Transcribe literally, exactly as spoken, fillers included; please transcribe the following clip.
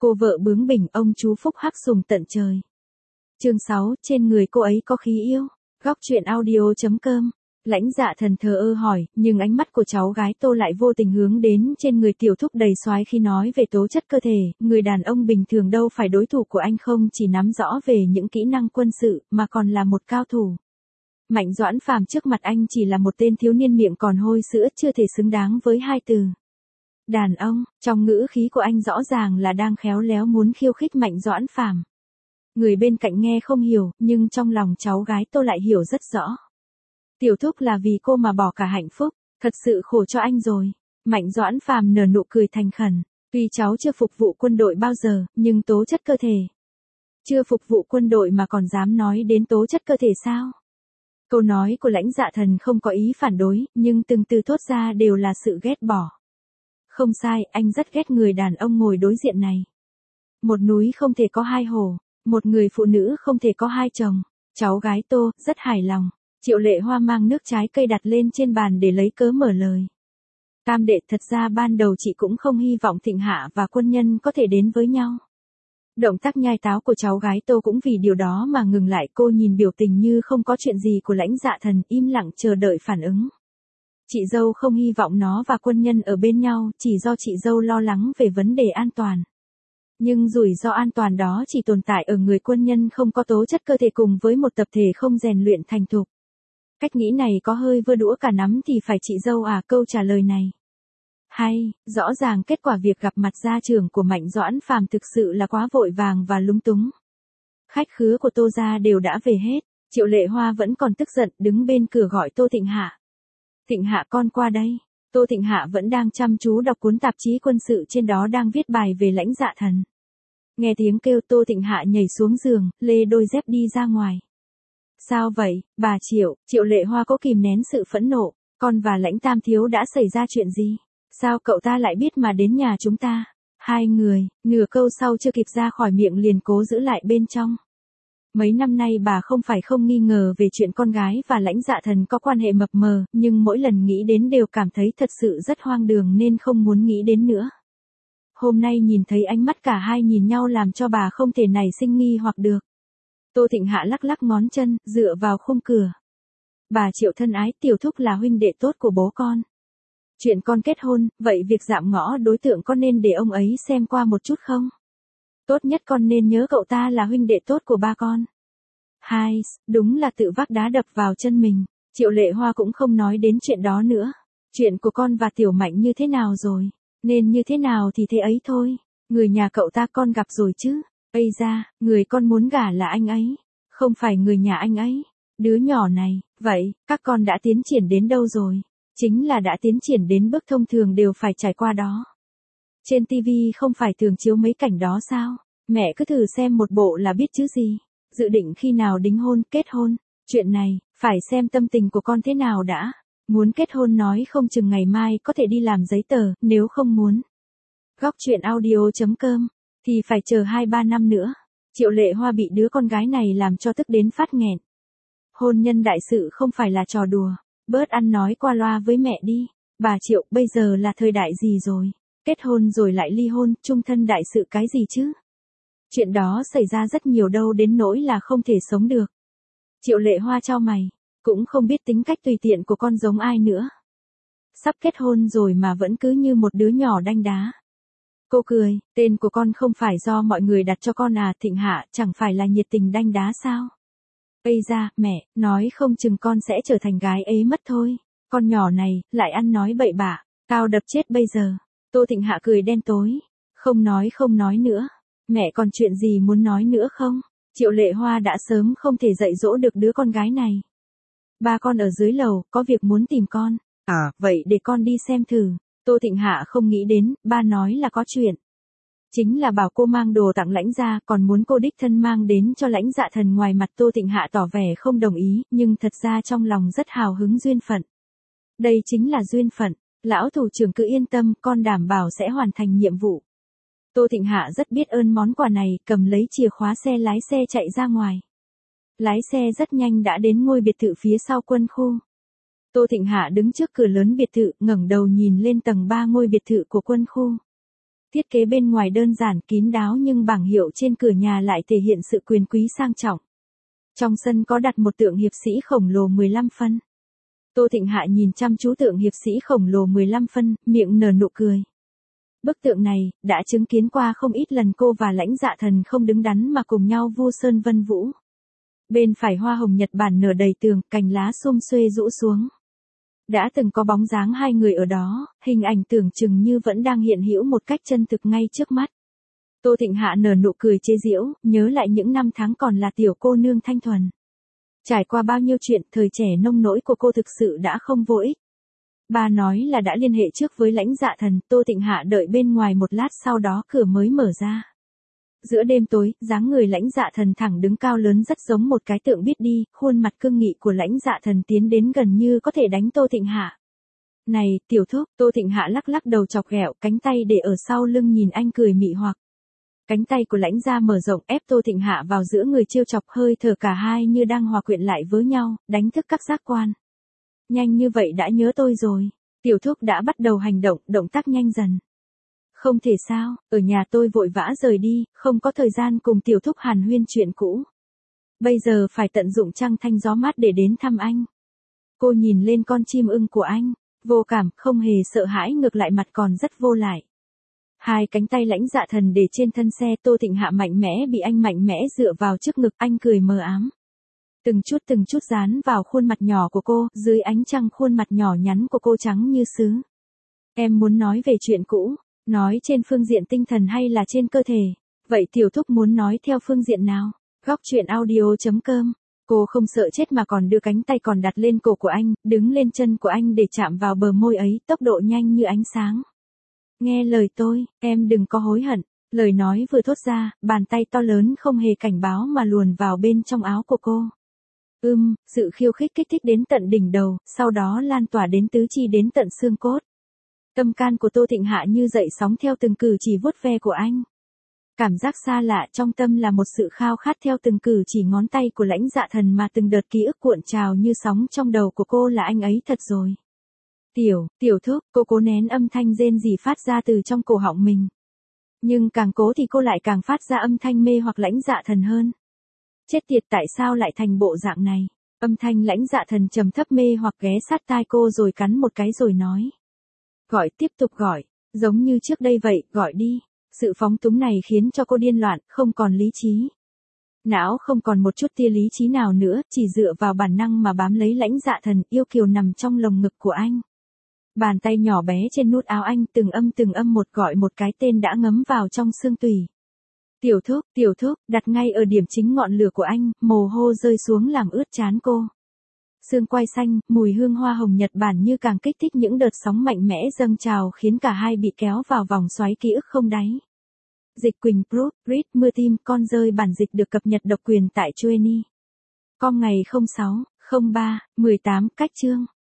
cô vợ bướng bỉnh, ông chú phúc hắc sùng tận trời. Chương sáu, trên người cô ấy có khí yêu. Góc truyện audio chấm com. Lãnh Dạ Thần thờ ơ hỏi, nhưng ánh mắt của cháu gái Tô lại vô tình hướng đến trên người tiểu thúc đầy soái khi nói về tố chất cơ thể, người đàn ông bình thường đâu phải đối thủ của anh, không chỉ nắm rõ về những kỹ năng quân sự, mà còn là một cao thủ. Mạnh Doãn Phàm trước mặt anh chỉ là một tên thiếu niên miệng còn hôi sữa, chưa thể xứng đáng với hai từ đàn ông. Trong ngữ khí của anh rõ ràng là đang khéo léo muốn khiêu khích Mạnh Doãn Phàm. Người bên cạnh nghe không hiểu, nhưng trong lòng cháu gái Tô lại hiểu rất rõ. Tiểu thúc là vì cô mà bỏ cả hạnh phúc, thật sự khổ cho anh rồi. Mạnh Doãn Phàm nở nụ cười thành khẩn, tuy cháu chưa phục vụ quân đội bao giờ, nhưng tố chất cơ thể. Chưa phục vụ quân đội mà còn dám nói đến tố chất cơ thể sao? Câu nói của Lãnh Dạ Thần không có ý phản đối, nhưng từng từ thốt ra đều là sự ghét bỏ. Không sai, anh rất ghét người đàn ông ngồi đối diện này. Một núi không thể có hai hồ, một người phụ nữ không thể có hai chồng. Cháu gái Tô rất hài lòng. Triệu Lệ Hoa mang nước trái cây đặt lên trên bàn để lấy cớ mở lời. Tam đệ, thật ra ban đầu chị cũng không hy vọng Thịnh Hạ và quân nhân có thể đến với nhau. Động tác nhai táo của cháu gái Tô cũng vì điều đó mà ngừng lại. Cô nhìn biểu tình như không có chuyện gì của Lãnh Dạ Thần, im lặng chờ đợi phản ứng. Chị dâu không hy vọng nó và quân nhân ở bên nhau, chỉ do chị dâu lo lắng về vấn đề an toàn. Nhưng rủi ro an toàn đó chỉ tồn tại ở người quân nhân không có tố chất cơ thể cùng với một tập thể không rèn luyện thành thục. Cách nghĩ này có hơi vơ đũa cả nắm thì phải chị dâu à? Câu trả lời này hay, rõ ràng kết quả việc gặp mặt gia trưởng của Mạnh Doãn Phàm thực sự là quá vội vàng và lúng túng. Khách khứa của Tô gia đều đã về hết, Triệu Lệ Hoa vẫn còn tức giận đứng bên cửa gọi Tô Thịnh Hạ. Thịnh Hạ con qua đây. Tô Thịnh Hạ vẫn đang chăm chú đọc cuốn tạp chí quân sự, trên đó đang viết bài về Lãnh Dạ Thần. Nghe tiếng kêu, Tô Thịnh Hạ nhảy xuống giường, lê đôi dép đi ra ngoài. Sao vậy, bà Triệu? Triệu Lệ Hoa cố kìm nén sự phẫn nộ. Con và Lãnh Tam thiếu đã xảy ra chuyện gì? Sao cậu ta lại biết mà đến nhà chúng ta? Hai người, nửa câu sau chưa kịp ra khỏi miệng liền cố giữ lại bên trong. Mấy năm nay bà không phải không nghi ngờ về chuyện con gái và Lãnh Dạ Thần có quan hệ mập mờ, nhưng mỗi lần nghĩ đến đều cảm thấy thật sự rất hoang đường nên không muốn nghĩ đến nữa. Hôm nay nhìn thấy ánh mắt cả hai nhìn nhau làm cho bà không thể nảy sinh nghi hoặc được. Tô Thịnh Hạ lắc lắc ngón chân, dựa vào khung cửa. Bà Triệu thân ái, tiểu thúc là huynh đệ tốt của bố con. Chuyện con kết hôn, vậy việc dạm ngõ đối tượng con nên để ông ấy xem qua một chút không? Tốt nhất con nên nhớ cậu ta là huynh đệ tốt của ba con. Hai, đúng là tự vác đá đập vào chân mình. Triệu Lệ Hoa cũng không nói đến chuyện đó nữa. Chuyện của con và Tiểu Mạnh như thế nào rồi? Nên như thế nào thì thế ấy thôi. Người nhà cậu ta con gặp rồi chứ? Ây da, người con muốn gả là anh ấy, không phải người nhà anh ấy. Đứa nhỏ này, vậy, các con đã tiến triển đến đâu rồi? Chính là đã tiến triển đến bước thông thường đều phải trải qua đó. Trên tivi không phải thường chiếu mấy cảnh đó sao? Mẹ cứ thử xem một bộ là biết chứ gì. Dự định khi nào đính hôn, kết hôn? Chuyện này, phải xem tâm tình của con thế nào đã. Muốn kết hôn nói không chừng ngày mai có thể đi làm giấy tờ, nếu không muốn. Góc truyện audio chấm com, thì phải chờ hai ba năm nữa. Triệu Lệ Hoa bị đứa con gái này làm cho tức đến phát nghẹn. Hôn nhân đại sự không phải là trò đùa. Bớt ăn nói qua loa với mẹ đi. Bà Triệu, bây giờ là thời đại gì rồi? Kết hôn rồi lại ly hôn, chung thân đại sự cái gì chứ? Chuyện đó xảy ra rất nhiều đâu đến nỗi là không thể sống được. Triệu Lệ Hoa chau mày, cũng không biết tính cách tùy tiện của con giống ai nữa. Sắp kết hôn rồi mà vẫn cứ như một đứa nhỏ đanh đá. Cô cười, tên của con không phải do mọi người đặt cho con à? Thịnh Hạ, chẳng phải là nhiệt tình đanh đá sao? Ây da, mẹ, nói không chừng con sẽ trở thành gái ấy mất thôi. Con nhỏ này, lại ăn nói bậy bạ, tao đập chết bây giờ. Tô Thịnh Hạ cười đen tối. Không nói không nói nữa. Mẹ còn chuyện gì muốn nói nữa không? Triệu Lệ Hoa đã sớm không thể dạy dỗ được đứa con gái này. Ba con ở dưới lầu, có việc muốn tìm con. À, vậy để con đi xem thử. Tô Thịnh Hạ không nghĩ đến, ba nói là có chuyện. Chính là bảo cô mang đồ tặng Lãnh gia, còn muốn cô đích thân mang đến cho Lãnh Dạ Thần. Ngoài mặt Tô Thịnh Hạ tỏ vẻ không đồng ý, nhưng thật ra trong lòng rất hào hứng. Duyên phận. Đây chính là duyên phận. Lão thủ trưởng cứ yên tâm, con đảm bảo sẽ hoàn thành nhiệm vụ. Tô Thịnh Hạ rất biết ơn món quà này, cầm lấy chìa khóa xe lái xe chạy ra ngoài. Lái xe rất nhanh đã đến ngôi biệt thự phía sau quân khu. Tô Thịnh Hạ đứng trước cửa lớn biệt thự, ngẩng đầu nhìn lên tầng ba ngôi biệt thự của quân khu. Thiết kế bên ngoài đơn giản kín đáo nhưng bảng hiệu trên cửa nhà lại thể hiện sự quyền quý sang trọng. Trong sân có đặt một tượng hiệp sĩ khổng lồ mười lăm phân. Tô Thịnh Hạ nhìn chăm chú tượng hiệp sĩ khổng lồ mười lăm phân, miệng nở nụ cười. Bức tượng này, đã chứng kiến qua không ít lần cô và Lãnh Dạ Thần không đứng đắn mà cùng nhau vu sơn vân vũ. Bên phải hoa hồng Nhật Bản nở đầy tường, cành lá sum xuê rũ xuống. Đã từng có bóng dáng hai người ở đó, hình ảnh tưởng chừng như vẫn đang hiện hữu một cách chân thực ngay trước mắt. Tô Thịnh Hạ nở nụ cười chế giễu, nhớ lại những năm tháng còn là tiểu cô nương thanh thuần. Trải qua bao nhiêu chuyện, thời trẻ nông nỗi của cô thực sự đã không vô ích. Ba nói là đã liên hệ trước với Lãnh Dạ Thần, Tô Thịnh Hạ đợi bên ngoài một lát sau đó cửa mới mở ra. Giữa đêm tối, dáng người Lãnh Dạ Thần thẳng đứng cao lớn rất giống một cái tượng biết đi, khuôn mặt cương nghị của Lãnh Dạ Thần tiến đến gần như có thể đánh Tô Thịnh Hạ. Này, tiểu thúc, Tô Thịnh Hạ lắc lắc đầu chọc ghẹo, cánh tay để ở sau lưng nhìn anh cười mị hoặc. Cánh tay của Lãnh gia mở rộng ép Tô Thịnh Hạ vào giữa người trêu chọc, hơi thở cả hai như đang hòa quyện lại với nhau, đánh thức các giác quan. Nhanh như vậy đã nhớ tôi rồi. Tiểu thúc đã bắt đầu hành động, động tác nhanh dần. Không thể sao, ở nhà tôi vội vã rời đi, không có thời gian cùng tiểu thúc hàn huyên chuyện cũ. Bây giờ phải tận dụng trăng thanh gió mát để đến thăm anh. Cô nhìn lên con chim ưng của anh, vô cảm, không hề sợ hãi, ngược lại mặt còn rất vô lại. Hai cánh tay Lãnh Dạ Thần để trên thân xe, Tô Thịnh Hạ mạnh mẽ bị anh mạnh mẽ dựa vào trước ngực, anh cười mờ ám. Từng chút từng chút dán vào khuôn mặt nhỏ của cô, dưới ánh trăng khuôn mặt nhỏ nhắn của cô trắng như sứ. Em muốn nói về chuyện cũ, nói trên phương diện tinh thần hay là trên cơ thể? Vậy tiểu thúc muốn nói theo phương diện nào? Góc truyện audio chấm com. Cô không sợ chết mà còn đưa cánh tay còn đặt lên cổ của anh, đứng lên chân của anh để chạm vào bờ môi ấy, tốc độ nhanh như ánh sáng. Nghe lời tôi, em đừng có hối hận. Lời nói vừa thốt ra, bàn tay to lớn không hề cảnh báo mà luồn vào bên trong áo của cô. Ưm, sự khiêu khích kích thích đến tận đỉnh đầu, sau đó lan tỏa đến tứ chi đến tận xương cốt. Tâm can của Tô Thịnh Hạ như dậy sóng theo từng cử chỉ vuốt ve của anh. Cảm giác xa lạ trong tâm là một sự khao khát theo từng cử chỉ ngón tay của Lãnh Dạ Thần mà từng đợt ký ức cuộn trào như sóng trong đầu của cô là anh ấy thật rồi. Tiểu, tiểu thúc, cô cố nén âm thanh rên rỉ phát ra từ trong cổ họng mình. Nhưng càng cố thì cô lại càng phát ra âm thanh mê hoặc Lãnh Dạ Thần hơn. Chết tiệt, tại sao lại thành bộ dạng này? Âm thanh Lãnh Dạ Thần trầm thấp mê hoặc ghé sát tai cô rồi cắn một cái rồi nói. Gọi, tiếp tục gọi, giống như trước đây vậy, gọi đi. Sự phóng túng này khiến cho cô điên loạn, không còn lý trí. Não không còn một chút tia lý trí nào nữa, chỉ dựa vào bản năng mà bám lấy Lãnh Dạ Thần, yêu kiều nằm trong lồng ngực của anh. Bàn tay nhỏ bé trên nút áo anh từng âm từng âm một gọi một cái tên đã ngấm vào trong xương tủy. Tiểu thúc, tiểu thúc, đặt ngay ở điểm chính ngọn lửa của anh, mồ hôi rơi xuống làm ướt trán cô. Xương quai xanh, mùi hương hoa hồng Nhật Bản như càng kích thích những đợt sóng mạnh mẽ dâng trào khiến cả hai bị kéo vào vòng xoáy ký ức không đáy. Dịch Quỳnh Proof, Read Mưa Tim, con rơi bản dịch được cập nhật độc quyền tại Chueny. Com ngày không sáu, không ba, mười tám, cách chương.